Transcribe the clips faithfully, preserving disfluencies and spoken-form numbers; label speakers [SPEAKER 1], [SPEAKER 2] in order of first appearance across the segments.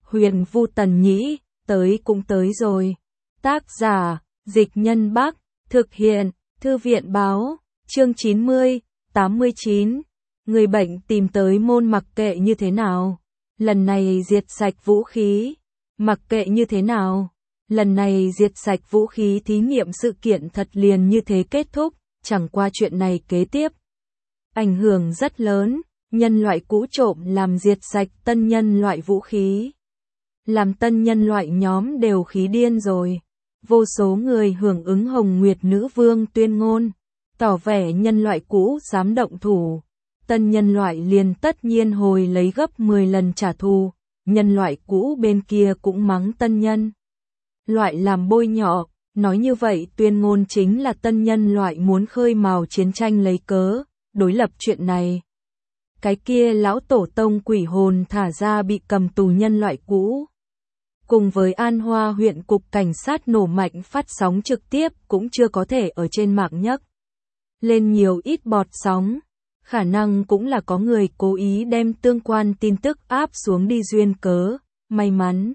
[SPEAKER 1] Huyền Vu Tần Nhĩ, tới cũng tới rồi. Tác giả, Dịch Nhân Bắc, thực hiện, Thư viện Báo, chương chín mươi, tám mươi chín. Người bệnh tìm tới môn mặc kệ như thế nào. Lần này diệt sạch vũ khí. Mặc kệ như thế nào. Lần này diệt sạch vũ khí thí nghiệm sự kiện thật liền như thế kết thúc, chẳng qua chuyện này kế tiếp. Ảnh hưởng rất lớn, nhân loại cũ trộm làm diệt sạch tân nhân loại vũ khí. Làm tân nhân loại nhóm đều khí điên rồi. Vô số người hưởng ứng Hồng Nguyệt Nữ Vương tuyên ngôn, tỏ vẻ nhân loại cũ dám động thủ. Tân nhân loại liền tất nhiên hồi lấy gấp mười lần trả thù, nhân loại cũ bên kia cũng mắng tân nhân loại làm bôi nhọ, nói như vậy tuyên ngôn chính là tân nhân loại muốn khơi mào chiến tranh lấy cớ, đối lập chuyện này. Cái kia lão tổ tông quỷ hồn thả ra bị cầm tù nhân loại cũ. Cùng với An Hoa huyện cục cảnh sát nổ mạnh phát sóng trực tiếp cũng chưa có thể ở trên mạng nhấc lên nhiều ít bọt sóng. Khả năng cũng là có người cố ý đem tương quan tin tức áp xuống đi duyên cớ, may mắn.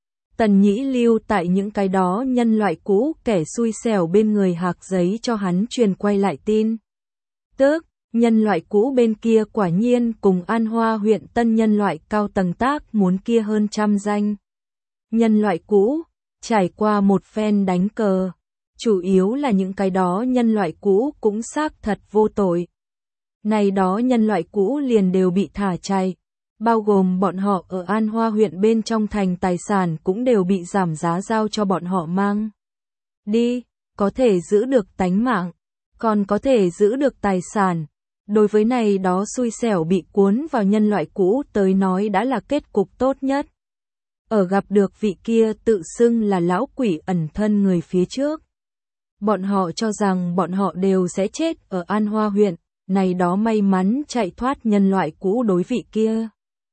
[SPEAKER 1] Tần Nhĩ lưu tại những cái đó nhân loại cũ kẻ xui xẻo bên người hạc giấy cho hắn truyền quay lại tin. Tức, nhân loại cũ bên kia quả nhiên cùng An Hoa huyện tân nhân loại cao tầng tác muốn kia hơn trăm danh. Nhân loại cũ, trải qua một phen đánh cờ, chủ yếu là những cái đó nhân loại cũ cũng xác thật vô tội. Này đó nhân loại cũ liền đều bị thả chạy, bao gồm bọn họ ở An Hoa huyện bên trong thành tài sản cũng đều bị giảm giá giao cho bọn họ mang đi, có thể giữ được tánh mạng, còn có thể giữ được tài sản. Đối với này đó xui xẻo bị cuốn vào nhân loại cũ tới nói đã là kết cục tốt nhất. Ở gặp được vị kia tự xưng là lão quỷ ẩn thân người phía trước. Bọn họ cho rằng bọn họ đều sẽ chết ở An Hoa huyện, này đó may mắn chạy thoát nhân loại cũ đối vị kia.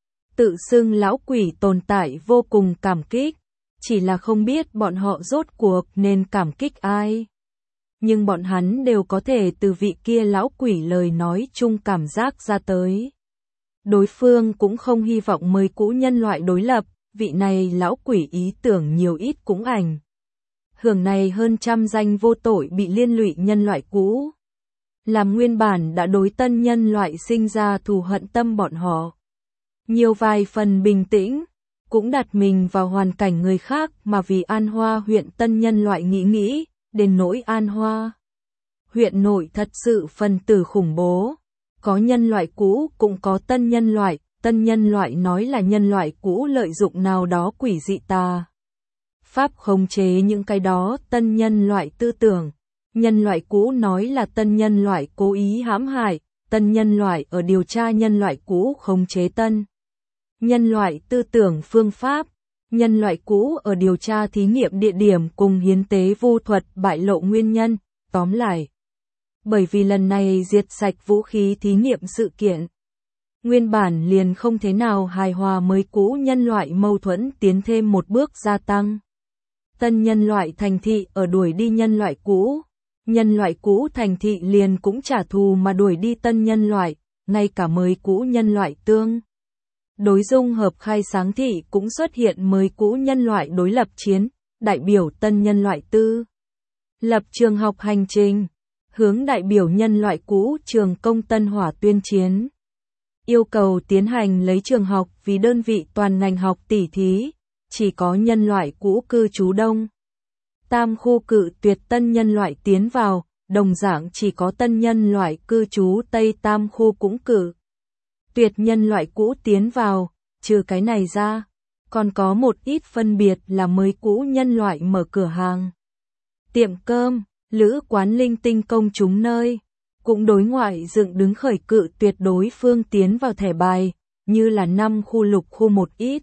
[SPEAKER 1] Tự xưng lão quỷ tồn tại vô cùng cảm kích, chỉ là không biết bọn họ rốt cuộc nên cảm kích ai. Nhưng bọn hắn đều có thể từ vị kia lão quỷ lời nói chung cảm giác ra tới. Đối phương cũng không hy vọng mời cũ nhân loại đối lập, vị này lão quỷ ý tưởng nhiều ít cũng ảnh. Hưởng này hơn trăm danh vô tội bị liên lụy nhân loại cũ. Làm nguyên bản đã đối tân nhân loại sinh ra thù hận tâm bọn họ. Nhiều vài phần bình tĩnh, cũng đặt mình vào hoàn cảnh người khác mà vì An Hoa huyện tân nhân loại nghĩ nghĩ, đến nỗi An Hoa huyện nội thật sự phần tử khủng bố. Có nhân loại cũ cũng có tân nhân loại, tân nhân loại nói là nhân loại cũ lợi dụng nào đó quỷ dị tà pháp khống chế những cái đó tân nhân loại tư tưởng. Nhân loại cũ nói là tân nhân loại cố ý hãm hại, tân nhân loại ở điều tra nhân loại cũ khống chế tân nhân loại tư tưởng phương pháp, nhân loại cũ ở điều tra thí nghiệm địa điểm cùng hiến tế vu thuật bại lộ nguyên nhân. Tóm lại, bởi vì lần này diệt sạch vũ khí thí nghiệm sự kiện, nguyên bản liền không thế nào hài hòa mới cũ nhân loại mâu thuẫn tiến thêm một bước gia tăng. Tân nhân loại thành thị ở đuổi đi nhân loại cũ. Nhân loại cũ thành thị liền cũng trả thù mà đuổi đi tân nhân loại, ngay cả mới cũ nhân loại tương. Đối dung hợp khai sáng thị cũng xuất hiện mới cũ nhân loại đối lập chiến, đại biểu tân nhân loại tư. Lập trường học hành trình, hướng đại biểu nhân loại cũ trường công tân hỏa tuyên chiến. Yêu cầu tiến hành lấy trường học vì đơn vị toàn ngành học tỉ thí, chỉ có nhân loại cũ cư trú đông. Tam khu cự tuyệt tân nhân loại tiến vào, đồng dạng chỉ có tân nhân loại cư trú Tây Tam khu cũng cự tuyệt nhân loại cũ tiến vào, trừ cái này ra, còn có một ít phân biệt là mới cũ nhân loại mở cửa hàng, tiệm cơm, lữ quán linh tinh công chúng nơi, cũng đối ngoại dựng đứng khởi cự tuyệt đối phương tiến vào thẻ bài, như là năm khu lục khu một ít.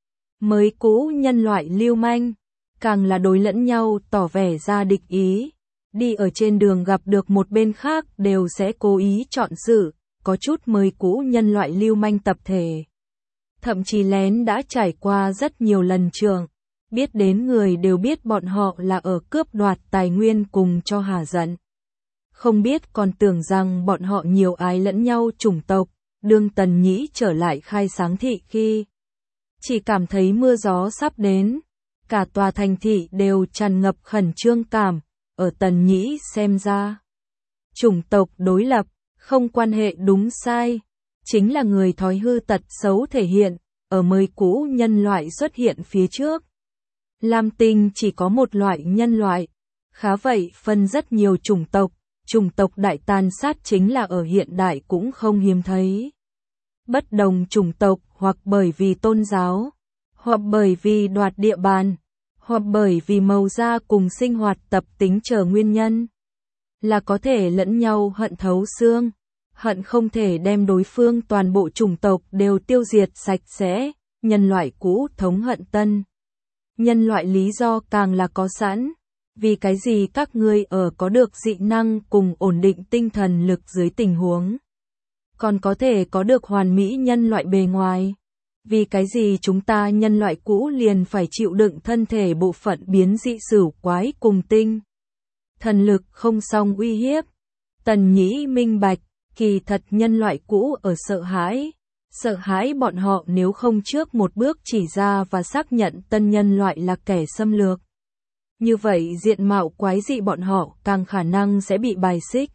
[SPEAKER 1] Mới cũ nhân loại lưu manh, càng là đối lẫn nhau tỏ vẻ ra địch ý, đi ở trên đường gặp được một bên khác đều sẽ cố ý chọn sự, có chút mới cũ nhân loại lưu manh tập thể. Thậm chí lén đã trải qua rất nhiều lần trường, biết đến người đều biết bọn họ là ở cướp đoạt tài nguyên cùng cho hà giận. Không biết còn tưởng rằng bọn họ nhiều ái lẫn nhau chủng tộc, đương Tần Nhĩ trở lại khai sáng thị khi chỉ cảm thấy mưa gió sắp đến. Cả tòa thành thị đều tràn ngập khẩn trương cảm, ở Tần Nhĩ xem ra. Chủng tộc đối lập, không quan hệ đúng sai, chính là người thói hư tật xấu thể hiện, ở mới cũ nhân loại xuất hiện phía trước. Lam Tinh chỉ có một loại nhân loại, khá vậy phân rất nhiều chủng tộc, chủng tộc đại tàn sát chính là ở hiện đại cũng không hiếm thấy. Bất đồng chủng tộc hoặc bởi vì tôn giáo, hoặc bởi vì đoạt địa bàn, hoặc bởi vì màu da cùng sinh hoạt tập tính chờ nguyên nhân, là có thể lẫn nhau hận thấu xương, hận không thể đem đối phương toàn bộ chủng tộc đều tiêu diệt sạch sẽ, nhân loại cũ thống hận tân. Nhân loại lý do càng là có sẵn, vì cái gì các ngươi ở có được dị năng cùng ổn định tinh thần lực dưới tình huống, còn có thể có được hoàn mỹ nhân loại bề ngoài. Vì cái gì chúng ta nhân loại cũ liền phải chịu đựng thân thể bộ phận biến dị sửu quái cùng tinh thần lực không song uy hiếp. Tần Nhĩ minh bạch, kỳ thật nhân loại cũ ở sợ hãi, sợ hãi bọn họ nếu không trước một bước chỉ ra và xác nhận tân nhân loại là kẻ xâm lược. Như vậy diện mạo quái dị bọn họ càng khả năng sẽ bị bài xích,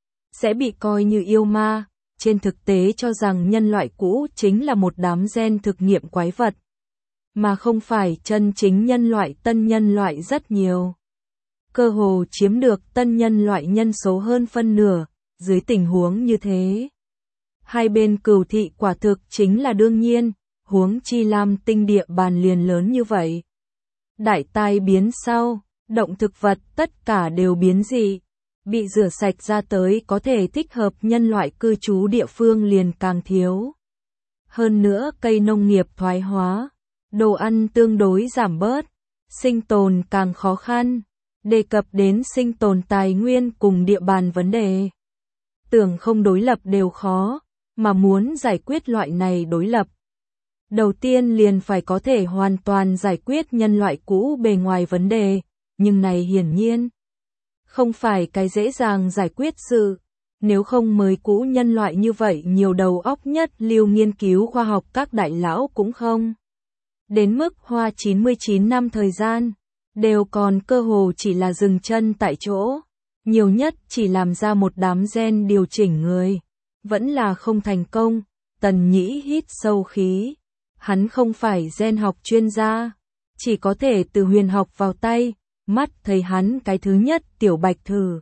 [SPEAKER 1] sẽ bị coi như yêu ma. Trên thực tế cho rằng nhân loại cũ chính là một đám gen thực nghiệm quái vật, mà không phải chân chính nhân loại. Tân nhân loại rất nhiều, cơ hồ chiếm được tân nhân loại nhân số hơn phân nửa. Dưới tình huống như thế, hai bên cừu thị quả thực chính là đương nhiên, huống chi Lam Tinh địa bàn liền lớn như vậy. Đại tai biến sau, động thực vật tất cả đều biến dị, bị rửa sạch ra tới có thể thích hợp nhân loại cư trú địa phương liền càng thiếu. Hơn nữa cây nông nghiệp thoái hóa, đồ ăn tương đối giảm bớt, sinh tồn càng khó khăn, đề cập đến sinh tồn tài nguyên cùng địa bàn vấn đề. Tưởng không đối lập đều khó, mà muốn giải quyết loại này đối lập, đầu tiên liền phải có thể hoàn toàn giải quyết nhân loại cũ bề ngoài vấn đề, nhưng này hiển nhiên không phải cái dễ dàng giải quyết sự, nếu không mới cũ nhân loại như vậy nhiều đầu óc nhất lưu nghiên cứu khoa học các đại lão cũng không. Đến mức hoa chín mươi chín năm thời gian, đều còn cơ hồ chỉ là dừng chân tại chỗ, nhiều nhất chỉ làm ra một đám gen điều chỉnh người, vẫn là không thành công. Tần Nhĩ hít sâu khí, hắn không phải gen học chuyên gia, chỉ có thể từ huyền học vào tay. Mắt thấy hắn cái thứ nhất tiểu bạch thử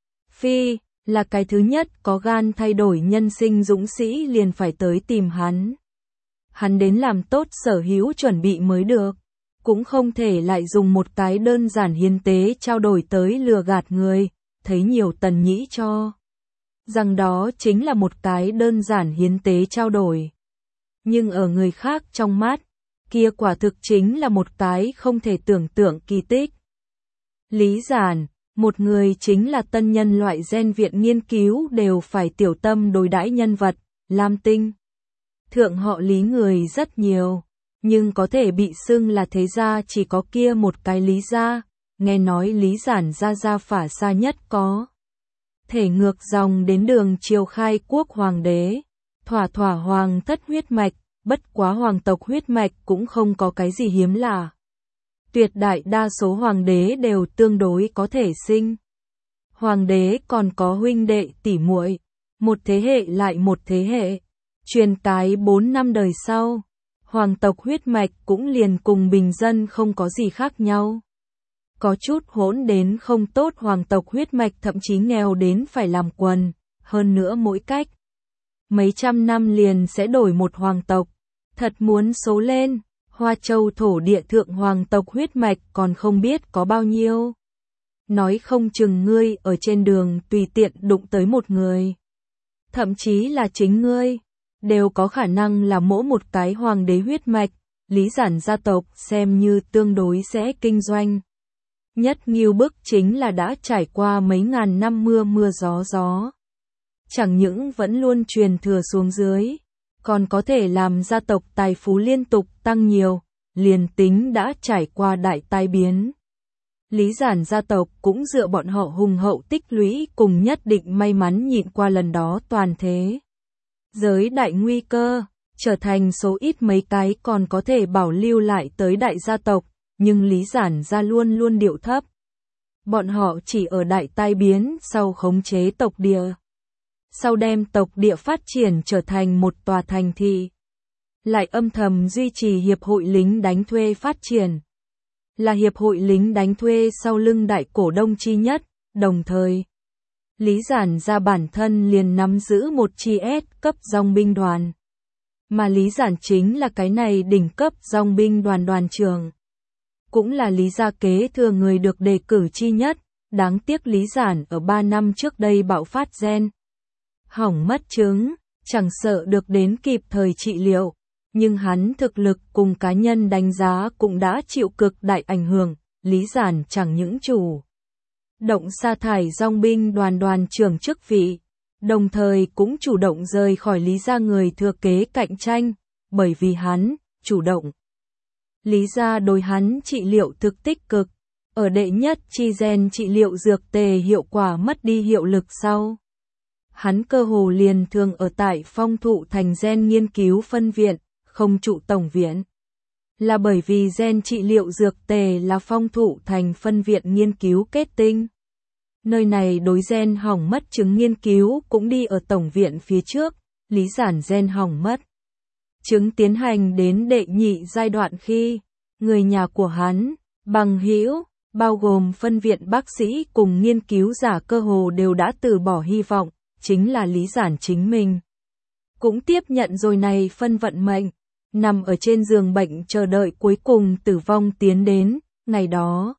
[SPEAKER 1] phi, là cái thứ nhất có gan thay đổi nhân sinh dũng sĩ liền phải tới tìm hắn. Hắn đến làm tốt sở hữu chuẩn bị mới được, cũng không thể lại dùng một cái đơn giản hiến tế trao đổi tới lừa gạt người, thấy nhiều. Tần Nhĩ cho rằng đó chính là một cái đơn giản hiến tế trao đổi. Nhưng ở người khác trong mắt, kia quả thực chính là một cái không thể tưởng tượng kỳ tích. Lý giản, một người chính là tân nhân loại gen viện nghiên cứu đều phải tiểu tâm đối đãi nhân vật. Lam Tinh thượng họ Lý người rất nhiều, nhưng có thể bị xưng là thế gia chỉ có kia một cái Lý gia. Nghe nói Lý giản gia gia phả xa nhất có thể ngược dòng đến đường triều khai quốc hoàng đế, thỏa thỏa hoàng thất huyết mạch, bất quá hoàng tộc huyết mạch cũng không có cái gì hiếm lạ. Tuyệt đại đa số hoàng đế đều tương đối có thể sinh. Hoàng đế còn có huynh đệ tỷ muội, một thế hệ lại một thế hệ, truyền cái bốn năm đời sau, hoàng tộc huyết mạch cũng liền cùng bình dân không có gì khác nhau. Có chút hỗn đến không tốt hoàng tộc huyết mạch thậm chí nghèo đến phải làm quần, hơn nữa mỗi cách mấy trăm năm liền sẽ đổi một hoàng tộc. Thật muốn số lên, Hoa Châu thổ địa thượng hoàng tộc huyết mạch còn không biết có bao nhiêu. Nói không chừng ngươi ở trên đường tùy tiện đụng tới một người, thậm chí là chính ngươi, đều có khả năng là mỗi một cái hoàng đế huyết mạch. Lý giản gia tộc xem như tương đối sẽ kinh doanh. Nhất nghiêu bức chính là đã trải qua mấy ngàn năm mưa mưa gió gió. Chẳng những vẫn luôn truyền thừa xuống dưới, còn có thể làm gia tộc tài phú liên tục tăng nhiều, liền tính đã trải qua đại tai biến. Lý giản gia tộc cũng dựa bọn họ hùng hậu tích lũy cùng nhất định may mắn nhịn qua lần đó toàn thế giới đại nguy cơ. trở thành số ít mấy cái còn có thể bảo lưu lại tới đại gia tộc, nhưng Lý Giản gia luôn luôn điệu thấp. Bọn họ chỉ ở đại tai biến sau khống chế tộc địa. Sau đem tộc địa phát triển trở thành một tòa thành thị. Lại âm thầm duy trì hiệp hội lính đánh thuê phát triển. Là hiệp hội lính đánh thuê sau lưng đại cổ đông chi nhất, đồng thời. Lý Giản gia bản thân liền nắm giữ một chi S cấp dòng binh đoàn. Mà Lý Giản chính là cái này đỉnh cấp dòng binh đoàn đoàn trưởng. Cũng là Lý gia kế thừa người được đề cử chi nhất, đáng tiếc Lý Giản ở ba năm trước đây bạo phát gen. Hỏng mất trứng, chẳng sợ được đến kịp thời trị liệu, nhưng hắn thực lực cùng cá nhân đánh giá cũng đã chịu cực đại ảnh hưởng, Lý Giản chẳng những chủ động sa thải dòng binh đoàn đoàn trưởng chức vị, đồng thời cũng chủ động rời khỏi Lý gia người thừa kế cạnh tranh, bởi vì hắn chủ động. Lý gia đối hắn trị liệu thực tích cực, ở đệ nhất chi gen trị liệu dược tề hiệu quả mất đi hiệu lực sau. Hắn cơ hồ liền thường ở tại Phong Thụ Thành gen nghiên cứu phân viện, không trụ tổng viện. Là bởi vì gen trị liệu dược tề là Phong Thụ Thành phân viện nghiên cứu kết tinh. Nơi này đối gen hỏng mất chứng nghiên cứu cũng đi ở tổng viện phía trước, Lý Giản gen hỏng mất chứng tiến hành đến đệ nhị giai đoạn khi người nhà của hắn, bằng hữu, bao gồm phân viện bác sĩ cùng nghiên cứu giả cơ hồ đều đã từ bỏ hy vọng, chính là Lý Giản chính mình. Cũng tiếp nhận rồi này phân vận mệnh, nằm ở trên giường bệnh chờ đợi cuối cùng tử vong tiến đến, ngày đó.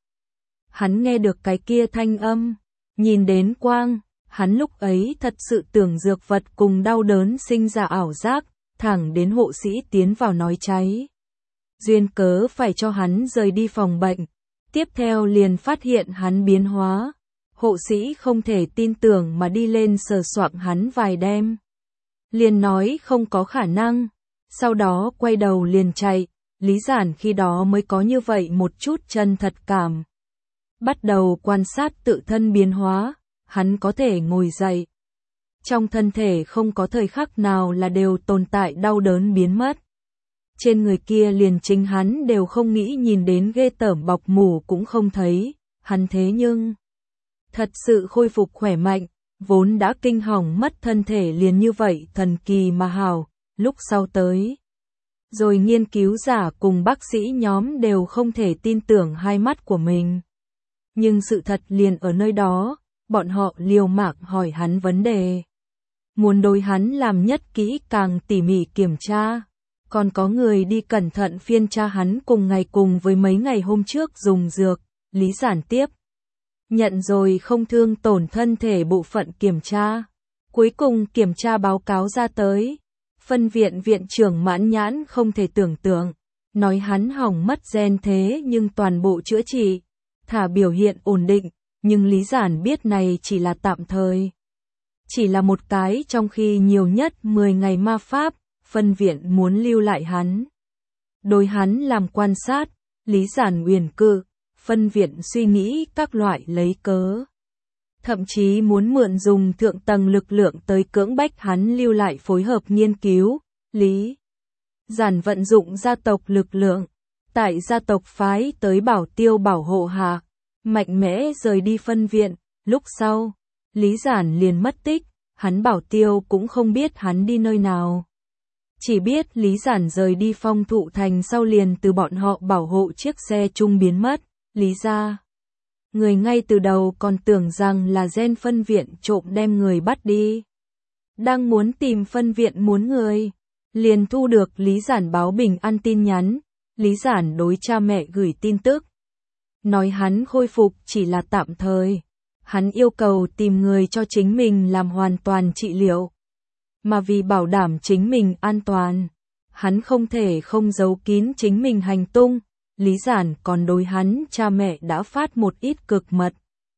[SPEAKER 1] Hắn nghe được cái kia thanh âm, nhìn đến quang, hắn lúc ấy thật sự tưởng dược vật cùng đau đớn sinh ra ảo giác, thẳng đến hộ sĩ tiến vào nói cháy. Duyên cớ phải cho hắn rời đi phòng bệnh, tiếp theo liền phát hiện hắn biến hóa. Hộ sĩ không thể tin tưởng mà đi lên sờ soạng hắn vài đêm. Liền nói không có khả năng, sau đó quay đầu liền chạy, Lý Giản khi đó mới có như vậy một chút chân thật cảm. Bắt đầu quan sát tự thân biến hóa, hắn có thể ngồi dậy. Trong thân thể không có thời khắc nào là đều tồn tại đau đớn biến mất. Trên người kia liền chính hắn đều không nghĩ nhìn đến ghê tởm bọc mủ cũng không thấy, hắn thế nhưng thật sự khôi phục khỏe mạnh, vốn đã kinh hỏng mất thân thể liền như vậy thần kỳ mà hảo, lúc sau tới. Rồi nghiên cứu giả cùng bác sĩ nhóm đều không thể tin tưởng hai mắt của mình. Nhưng sự thật liền ở nơi đó, bọn họ liều mạng hỏi hắn vấn đề. Muốn đối hắn làm nhất kỹ càng tỉ mỉ kiểm tra. Còn có người đi cẩn thận phiên tra hắn cùng ngày cùng với mấy ngày hôm trước dùng dược, Lý Giản tiếp. Nhận rồi không thương tổn thân thể bộ phận kiểm tra. Cuối cùng kiểm tra báo cáo ra tới. Phân viện viện trưởng mãn nhãn không thể tưởng tượng. Nói hắn hỏng mất gen thế nhưng toàn bộ chữa trị. Thả biểu hiện ổn định. Nhưng Lý Giản biết này chỉ là tạm thời. Chỉ là một cái trong khi nhiều nhất mười ngày ma pháp. Phân viện muốn lưu lại hắn. Đối hắn làm quan sát. Lý Giản uyển cự. Phân viện suy nghĩ các loại lấy cớ. Thậm chí muốn mượn dùng thượng tầng lực lượng tới cưỡng bách hắn lưu lại phối hợp nghiên cứu. Lý Giản vận dụng gia tộc lực lượng. Tại gia tộc phái tới bảo tiêu bảo hộ hạ. Mạnh mẽ rời đi phân viện. Lúc sau, Lý Giản liền mất tích. Hắn bảo tiêu cũng không biết hắn đi nơi nào. Chỉ biết Lý Giản rời đi Phong Thụ Thành sau liền từ bọn họ bảo hộ chiếc xe chung biến mất. Lý gia người ngay từ đầu còn tưởng rằng là gen phân viện trộm đem người bắt đi. Đang muốn tìm phân viện muốn người. Liền thu được Lý Giản báo bình an tin nhắn. Lý Giản đối cha mẹ gửi tin tức. Nói hắn khôi phục chỉ là tạm thời. Hắn yêu cầu tìm người cho chính mình làm hoàn toàn trị liệu. Mà vì bảo đảm chính mình an toàn. Hắn không thể không giấu kín chính mình hành tung. Lý Giản còn đối hắn cha mẹ đã phát một ít cực mật.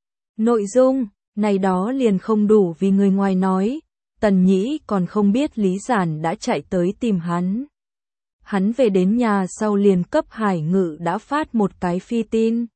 [SPEAKER 1] Nội dung, này đó liền không đủ vì người ngoài nói. Tần Nhĩ còn không biết Lý Giản đã chạy tới tìm hắn. Hắn về đến nhà sau liền cấp Hải Ngự đã phát một cái phi tin.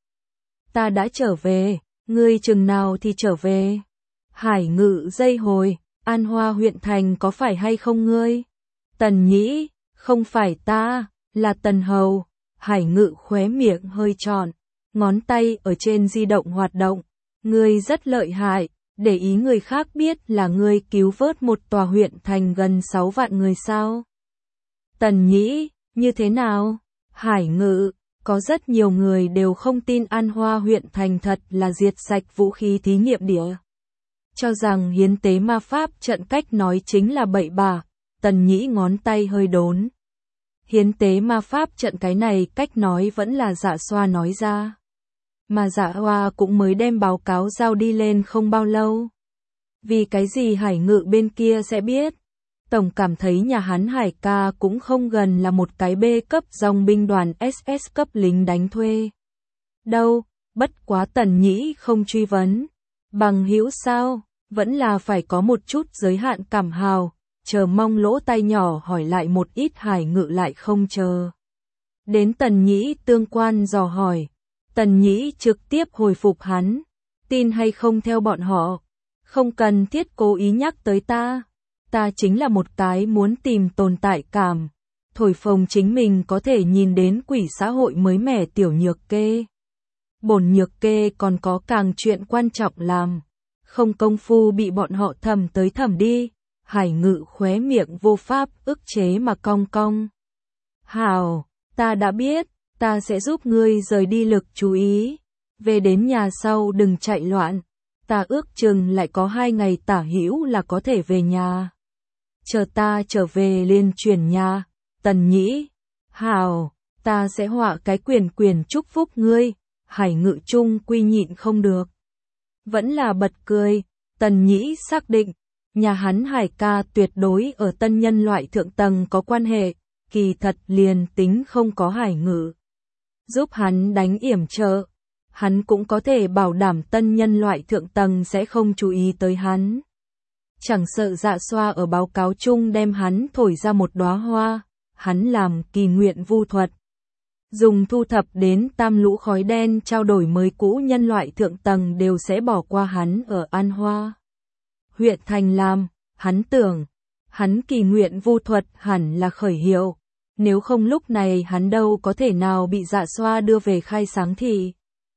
[SPEAKER 1] Ta đã trở về, ngươi chừng nào thì trở về. Hải Ngự dây hồi, An Hoa huyện thành có phải hay không ngươi? Tần Nhĩ, không phải ta, là Tần Hầu. Hải Ngự khóe miệng hơi tròn, ngón tay ở trên di động hoạt động. Ngươi rất lợi hại, để ý người khác biết là ngươi cứu vớt một tòa huyện thành gần sáu vạn người sao? Tần Nhĩ, như thế nào? Hải Ngự, có rất nhiều người đều không tin An Hoa huyện thành thật là diệt sạch vũ khí thí nghiệm địa. Cho rằng hiến tế ma pháp trận cách nói chính là bậy bạ. Tần Nhĩ ngón tay hơi đốn. Hiến tế ma pháp trận cái này cách nói vẫn là Dạ Xoa nói ra. Mà Dạ Hoa cũng mới đem báo cáo giao đi lên không bao lâu. Vì cái gì Hải Ngự bên kia sẽ biết? Tổng cảm thấy nhà hắn Hải ca cũng không gần là một cái B cấp dòng binh đoàn ét ét cấp lính đánh thuê. Đâu, bất quá Tần Nhĩ không truy vấn. Bằng hữu sao, vẫn là phải có một chút giới hạn cảm hào, chờ mong lỗ tai nhỏ hỏi lại một ít. Hải Ngự lại không chờ. Đến Tần Nhĩ tương quan dò hỏi. Tần Nhĩ trực tiếp hồi phục hắn. Tin hay không theo bọn họ. Không cần thiết cố ý nhắc tới ta. Ta chính là một cái muốn tìm tồn tại cảm. Thổi phồng chính mình có thể nhìn đến quỷ xã hội mới mẻ tiểu nhược kê. Bổn nhược kê còn có càng chuyện quan trọng làm. Không công phu bị bọn họ thầm tới thầm đi. Hải Ngự khóe miệng vô pháp ức chế mà cong cong. Hào, ta đã biết, ta sẽ giúp ngươi rời đi lực chú ý. Về đến nhà sau đừng chạy loạn. Ta ước chừng lại có hai ngày tả hữu là có thể về nhà. Chờ ta trở về liền chuyển nhà. Tần Nhĩ, hào, ta sẽ họa cái quyền quyền chúc phúc ngươi. Hải Ngự chung quy nhịn không được. Vẫn là bật cười. Tần Nhĩ xác định, nhà hắn Hải ca tuyệt đối ở tân nhân loại thượng tầng có quan hệ. Kỳ thật liền tính không có Hải Ngự giúp hắn đánh yểm trợ, hắn cũng có thể bảo đảm tân nhân loại thượng tầng sẽ không chú ý tới hắn. Chẳng sợ Dạ Xoa ở báo cáo chung đem hắn thổi ra một đóa hoa, hắn làm kỳ nguyện vu thuật. Dùng thu thập đến tam lũ khói đen trao đổi mới cũ nhân loại thượng tầng đều sẽ bỏ qua hắn ở An Hoa huyện thành làm, hắn tưởng, hắn kỳ nguyện vu thuật hẳn là khởi hiệu. Nếu không lúc này hắn đâu có thể nào bị Dạ Xoa đưa về khai sáng thì.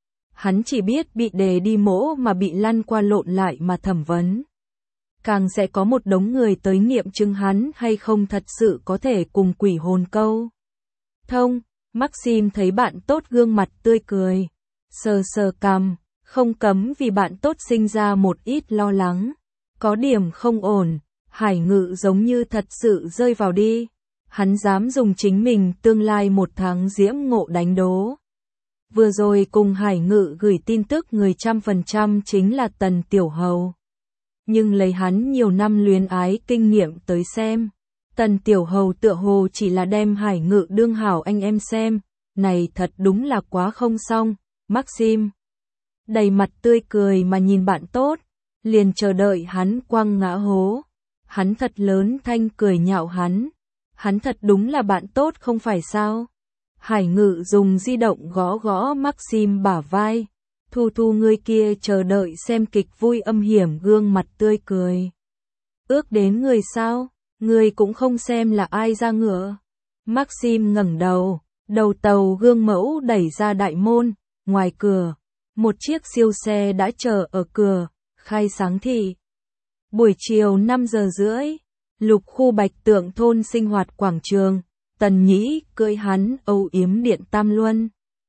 [SPEAKER 1] Hắn chỉ biết bị đề đi mỗ mà bị lăn qua lộn lại mà thẩm vấn. Càng sẽ có một đống người tới nghiệm chứng hắn hay không thật sự có thể cùng quỷ hồn câu thông. Maxim thấy bạn tốt gương mặt tươi cười. Sờ sờ cằm, không cấm vì bạn tốt sinh ra một ít lo lắng. Có điểm không ổn, Hải Ngự giống như thật sự rơi vào đi. Hắn dám dùng chính mình tương lai một tháng diễm ngộ đánh đố. Vừa rồi cùng Hải Ngự gửi tin tức người trăm phần trăm chính là Tần Tiểu Hầu. Nhưng lấy hắn nhiều năm luyến ái kinh nghiệm tới xem. Tần Tiểu Hầu tựa hồ chỉ là đem Hải Ngự đương hảo anh em xem. Này thật đúng là quá không xong. Maxim đầy mặt tươi cười mà nhìn bạn tốt. Liền chờ đợi hắn quăng ngã hố. Hắn thật lớn thanh cười nhạo hắn. Hắn thật đúng là bạn tốt không phải sao? Hải Ngự dùng di động gõ gõ Maxim bả vai. Thu thu ngươi kia chờ đợi xem kịch vui âm hiểm gương mặt tươi cười. Ước đến người sao? Ngươi cũng không xem là ai ra ngựa. Maxim ngẩng đầu, đầu tàu gương mẫu đẩy ra đại môn, ngoài cửa. Một chiếc siêu xe đã chờ ở cửa, khai sáng thị. Buổi chiều năm giờ rưỡi. Lục khu Bạch Tượng thôn sinh hoạt quảng trường, Tần Nhĩ cưỡi hắn âu yếm điện Tam Luân.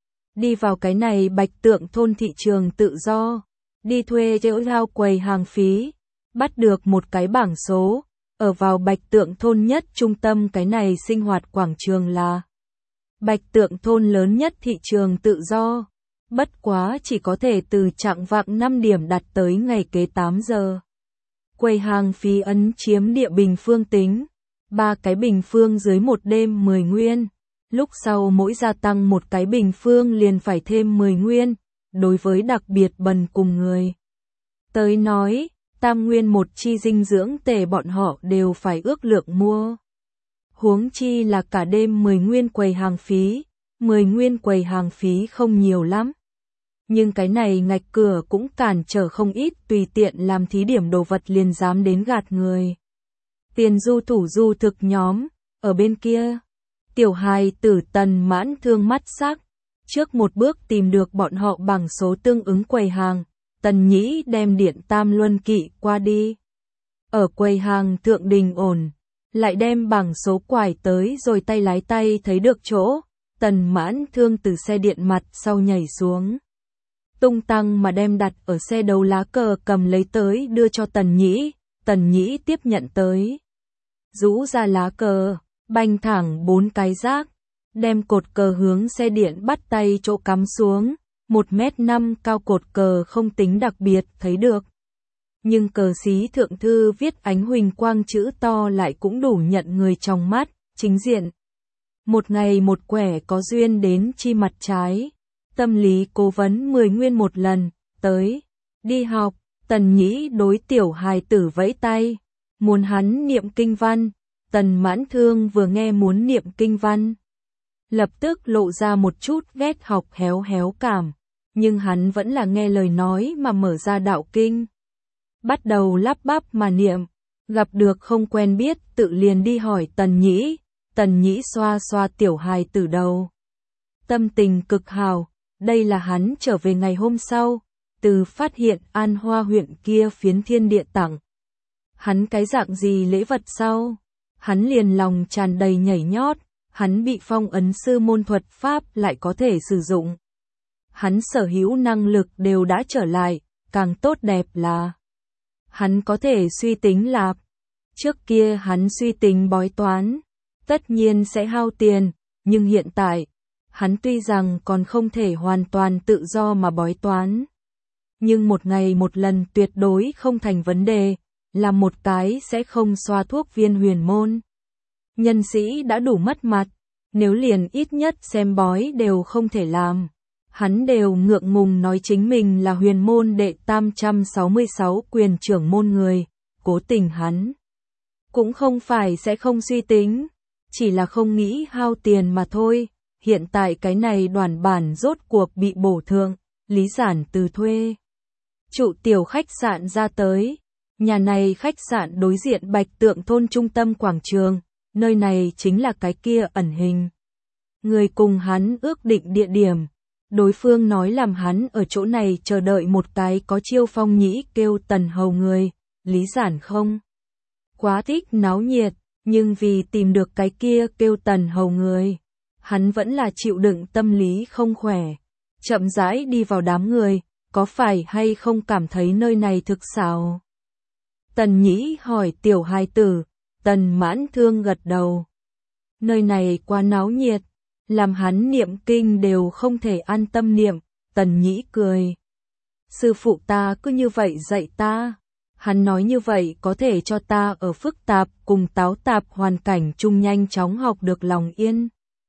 [SPEAKER 1] Đi vào cái này Bạch Tượng thôn thị trường tự do, đi thuê chỗ thao quầy hàng phí, bắt được một cái bảng số, ở vào Bạch Tượng thôn nhất trung tâm cái này sinh hoạt quảng trường là Bạch Tượng thôn lớn nhất thị trường tự do, bất quá chỉ có thể từ chạng vạng năm điểm đặt tới ngày kế tám giờ. Quầy hàng phí ấn chiếm địa bình phương tính, ba cái bình phương dưới một đêm mười nguyên, lúc sau mỗi gia tăng một cái bình phương liền phải thêm mười nguyên, đối với đặc biệt bần cùng người. Tới nói, tam nguyên một chi dinh dưỡng tệ bọn họ đều phải ước lượng mua. Huống chi là cả đêm mười nguyên quầy hàng phí, mười nguyên quầy hàng phí không nhiều lắm. Nhưng cái này ngạch cửa cũng cản trở không ít tùy tiện làm thí điểm đồ vật liền dám đến gạt người. Tiền du thủ du thực nhóm, Ở bên kia, tiểu hài tử Tần Mãn Thương mắt sắc, trước một bước tìm được bọn họ bằng số tương ứng quầy hàng, Tần Nhĩ đem điện tam luân kỵ qua đi. Ở quầy hàng thượng đình ổn, lại đem bảng số quải tới rồi tay lái tay thấy được chỗ, Tần Mãn Thương từ xe điện mặt sau nhảy xuống. Tung tăng mà đem đặt ở xe đấu lá cờ cầm lấy tới đưa cho Tần Nhĩ, Tần Nhĩ tiếp nhận tới. Rũ ra lá cờ, banh thẳng bốn cái rác, đem cột cờ hướng xe điện bắt tay chỗ cắm xuống, một mét năm cao cột cờ không tính đặc biệt thấy được. Nhưng cờ xí thượng thư viết ánh huỳnh quang chữ to lại cũng đủ nhận người trong mắt, chính diện. Một ngày một quẻ có duyên đến chi mặt trái. Tâm lý cố vấn mười nguyên một lần, tới, đi học, Tần Nhĩ đối tiểu hài tử vẫy tay, muốn hắn niệm kinh văn, Tần Mãn Thương vừa nghe muốn niệm kinh văn. Lập tức lộ ra một chút ghét học héo héo cảm, nhưng hắn vẫn là nghe lời nói mà mở ra đạo kinh. Bắt đầu lắp bắp mà niệm, gặp được không quen biết tự liền đi hỏi Tần Nhĩ, Tần Nhĩ xoa xoa tiểu hài tử đầu. Tâm tình cực hào, đây là hắn trở về ngày hôm sau, từ phát hiện An Hoa huyện kia phiến thiên địa tặng. Hắn cái dạng gì lễ vật sau, hắn liền lòng tràn đầy nhảy nhót, hắn bị phong ấn sư môn thuật pháp lại có thể sử dụng. Hắn sở hữu năng lực đều đã trở lại, càng tốt đẹp là hắn có thể suy tính lạp. Trước kia hắn suy tính bói toán, tất nhiên sẽ hao tiền, nhưng hiện tại, hắn tuy rằng còn không thể hoàn toàn tự do mà bói toán. Nhưng một ngày một lần tuyệt đối không thành vấn đề, làm một cái sẽ không xoa thuốc viên huyền môn. Nhân sĩ đã đủ mất mặt, nếu liền ít nhất xem bói đều không thể làm. Hắn đều ngượng ngùng nói chính mình là huyền môn đệ tam trăm sáu mươi sáu quyền trưởng môn người, cố tình hắn. Cũng không phải sẽ không suy tính, chỉ là không nghĩ hao tiền mà thôi. Hiện tại cái này đoàn bản rốt cuộc bị bổ thượng, Lý Giản từ thuê trụ tiểu khách sạn ra tới. Nhà này khách sạn đối diện Bạch Tượng thôn trung tâm quảng trường, nơi này chính là cái kia ẩn hình. Người cùng hắn ước định địa điểm, đối phương nói làm hắn ở chỗ này chờ đợi một cái có chiêu phong nhĩ kêu Tần Hầu người, Lý Giản không quá thích náo nhiệt, nhưng vì tìm được cái kia kêu Tần Hầu người, hắn vẫn là chịu đựng tâm lý không khỏe, chậm rãi đi vào đám người, có phải hay không cảm thấy nơi này thực xảo? Tần Nhĩ hỏi tiểu hài tử, Tần Mãn Thương gật đầu. Nơi này quá náo nhiệt, làm hắn niệm kinh đều không thể an tâm niệm, Tần Nhĩ cười. Sư phụ ta cứ như vậy dạy ta, hắn nói như vậy có thể cho ta ở phức tạp cùng táo tạp hoàn cảnh chung nhanh chóng học được lòng yên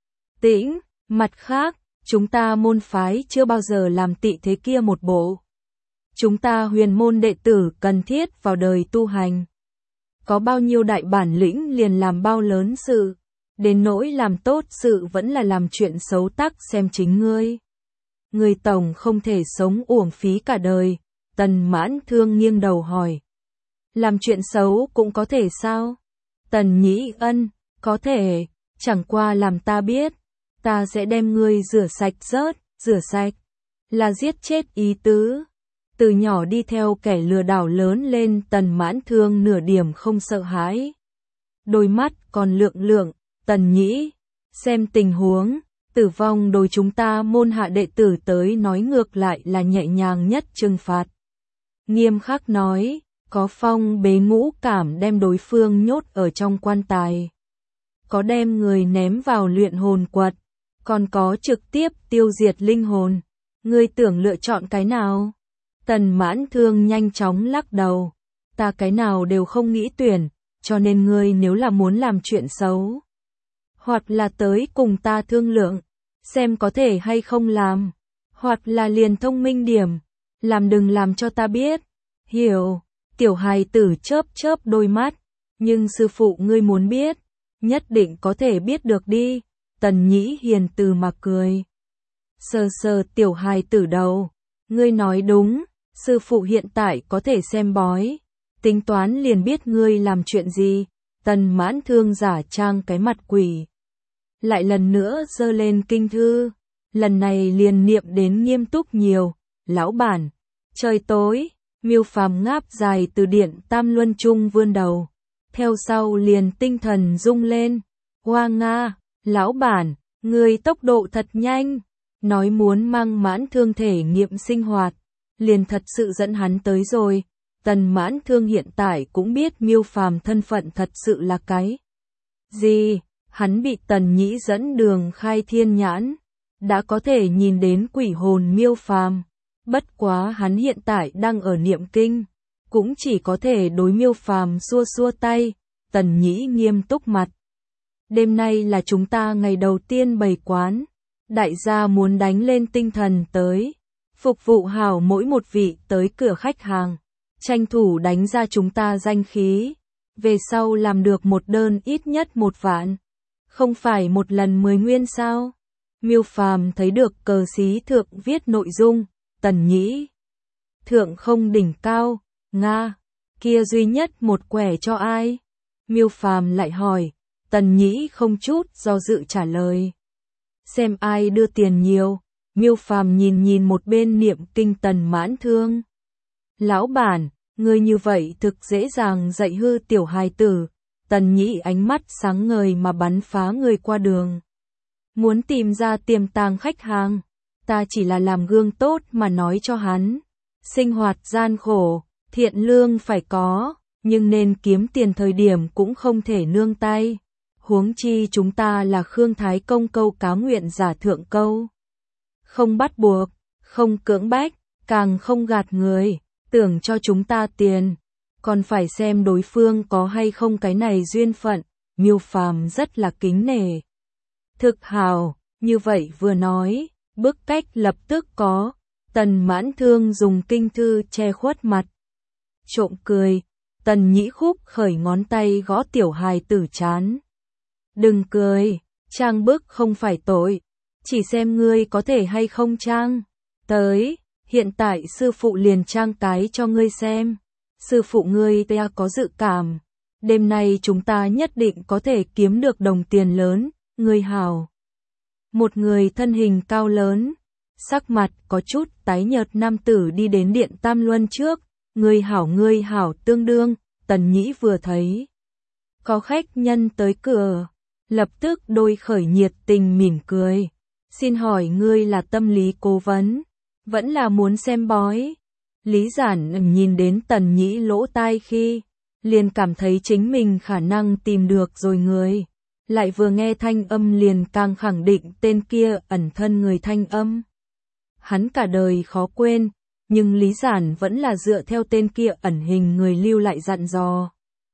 [SPEAKER 1] tĩnh. Mặt khác, chúng ta môn phái chưa bao giờ làm tị thế kia một bộ. Chúng ta huyền môn đệ tử cần thiết vào đời tu hành. Có bao nhiêu đại bản lĩnh liền làm bao lớn sự. Đến nỗi làm tốt sự vẫn là làm chuyện xấu tắc xem chính ngươi. Người tổng không thể sống uổng phí cả đời. Tần Mãn Thương nghiêng đầu hỏi. Làm chuyện xấu cũng có thể sao? Tần Nhĩ ân, có thể, chẳng qua làm ta biết. Ta sẽ đem ngươi rửa sạch rớt, rửa sạch. Là giết chết ý tứ. Từ nhỏ đi theo kẻ lừa đảo lớn lên Tần Mãn Thương nửa điểm không sợ hãi. Đôi mắt còn lượng lượng, Tần Nhĩ, xem tình huống, tử vong đối chúng ta môn hạ đệ tử tới nói ngược lại là nhẹ nhàng nhất trừng phạt. Nghiêm khắc nói, có phong bế ngũ cảm đem đối phương nhốt ở trong quan tài. Có đem người ném vào luyện hồn quật, còn có trực tiếp tiêu diệt linh hồn. Ngươi tưởng lựa chọn cái nào? Tần Mãn Thương nhanh chóng lắc đầu. Ta cái nào đều không nghĩ tuyển, cho nên ngươi nếu là muốn làm chuyện xấu, hoặc là tới cùng ta thương lượng, xem có thể hay không làm, hoặc là liền thông minh điểm, làm đừng làm cho ta biết. Hiểu, tiểu hài tử chớp chớp đôi mắt, nhưng sư phụ ngươi muốn biết, nhất định có thể biết được đi. Tần Nhĩ hiền từ mà cười. Sờ sờ tiểu hài tử đầu, ngươi nói đúng, sư phụ hiện tại có thể xem bói, tính toán liền biết ngươi làm chuyện gì. Tần Mãn Thương giả trang cái mặt quỷ. Lại lần nữa giơ lên kinh thư, lần này liền niệm đến nghiêm túc nhiều, lão bản. Trời tối, Miêu Phàm ngáp dài từ điện Tam Luân Trung vươn đầu, theo sau liền tinh thần rung lên. Hoa Nga, lão bản, người tốc độ thật nhanh, nói muốn mang Mãn Thương thể nghiệm sinh hoạt, liền thật sự dẫn hắn tới rồi. Tần Mãn Thương hiện tại cũng biết Miêu Phàm thân phận thật sự là cái gì, hắn bị Tần Nhĩ dẫn đường khai thiên nhãn, đã có thể nhìn đến quỷ hồn Miêu Phàm, bất quá hắn hiện tại đang ở niệm kinh, cũng chỉ có thể đối Miêu Phàm xua xua tay. Tần Nhĩ nghiêm túc mặt. Đêm nay là chúng ta ngày đầu tiên bày quán, đại gia muốn đánh lên tinh thần tới, phục vụ hảo mỗi một vị tới cửa khách hàng, tranh thủ đánh ra chúng ta danh khí, về sau làm được một đơn ít nhất một vạn, không phải một lần mười nguyên sao? Miêu Phàm thấy được cờ xí thượng viết nội dung, Tần Nhĩ thượng không đỉnh cao, Nga, kia duy nhất một quẻ cho ai? Miêu Phàm lại hỏi, Tần Nhĩ không chút do dự trả lời, xem ai đưa tiền nhiều. Miêu Phàm nhìn nhìn một bên niệm kinh Tần Mãn Thương. Lão bản, người như vậy thực dễ dàng dạy hư tiểu hài tử. Tần Nhĩ ánh mắt sáng ngời mà bắn phá người qua đường. Muốn tìm ra tiềm tàng khách hàng, ta chỉ là làm gương tốt mà nói cho hắn. Sinh hoạt gian khổ, thiện lương phải có, nhưng nên kiếm tiền thời điểm cũng không thể nương tay. Huống chi chúng ta là Khương Thái Công câu cá nguyện giả thượng câu. Không bắt buộc, không cưỡng bách, càng không gạt người, tưởng cho chúng ta tiền, còn phải xem đối phương có hay không cái này duyên phận. Miêu Phàm rất là kính nể. Thực hào, như vậy vừa nói, bức cách lập tức có. Tần Mãn Thương dùng kinh thư che khuất mặt. Trộm cười, Tần Nhĩ khúc khởi ngón tay gõ tiểu hài tử chán. Đừng cười, trang bức không phải tội, chỉ xem ngươi có thể hay không trang. Tới, hiện tại sư phụ liền trang cái cho ngươi xem. Sư phụ ngươi ta có dự cảm, đêm nay chúng ta nhất định có thể kiếm được đồng tiền lớn. Ngươi hảo. Một người thân hình cao lớn, sắc mặt có chút tái nhợt nam tử đi đến điện Tam Luân trước. Ngươi hảo ngươi hảo tương đương. Tần Nhĩ vừa thấy có khách nhân tới cửa, lập tức đôi khởi nhiệt tình mỉm cười. Xin hỏi ngươi là tâm lý cố vấn, vẫn là muốn xem bói? Lý Giản nhìn đến Tần Nhĩ lỗ tai khi, liền cảm thấy chính mình khả năng tìm được rồi người. Lại vừa nghe thanh âm liền càng khẳng định tên kia ẩn thân người thanh âm. Hắn cả đời khó quên, nhưng Lý Giản vẫn là dựa theo tên kia ẩn hình người lưu lại dặn dò.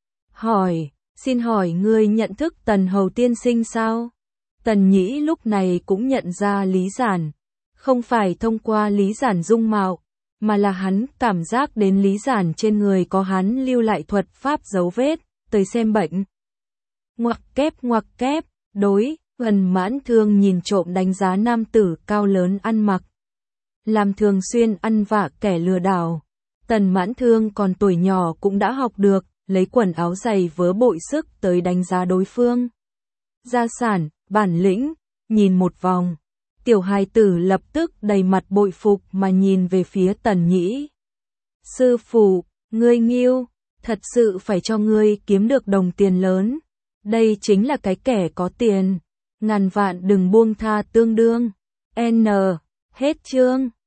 [SPEAKER 1] Hỏi, xin hỏi ngươi nhận thức Tần Hầu tiên sinh sao? Tần Nhĩ lúc này cũng nhận ra Lý Giản, không phải thông qua Lý Giản dung mạo, mà là hắn cảm giác đến Lý Giản trên người có hắn lưu lại thuật pháp dấu vết, tới xem bệnh. Ngoặc kép ngoặc kép, đối, Tần Mãn Thương nhìn trộm đánh giá nam tử cao lớn ăn mặc. Làm thường xuyên ăn vạ kẻ lừa đảo. Tần Mãn Thương còn tuổi nhỏ cũng đã học được, lấy quần áo giày vớ bội sức tới đánh giá đối phương. Gia sản, bản lĩnh, nhìn một vòng. Tiểu hài tử lập tức đầy mặt bội phục mà nhìn về phía Tần Nhĩ. Sư phụ, ngươi nghiêu, thật sự phải cho ngươi kiếm được đồng tiền lớn. Đây chính là cái kẻ có tiền. Ngàn vạn đừng buông tha tương đương. N. Hết chương.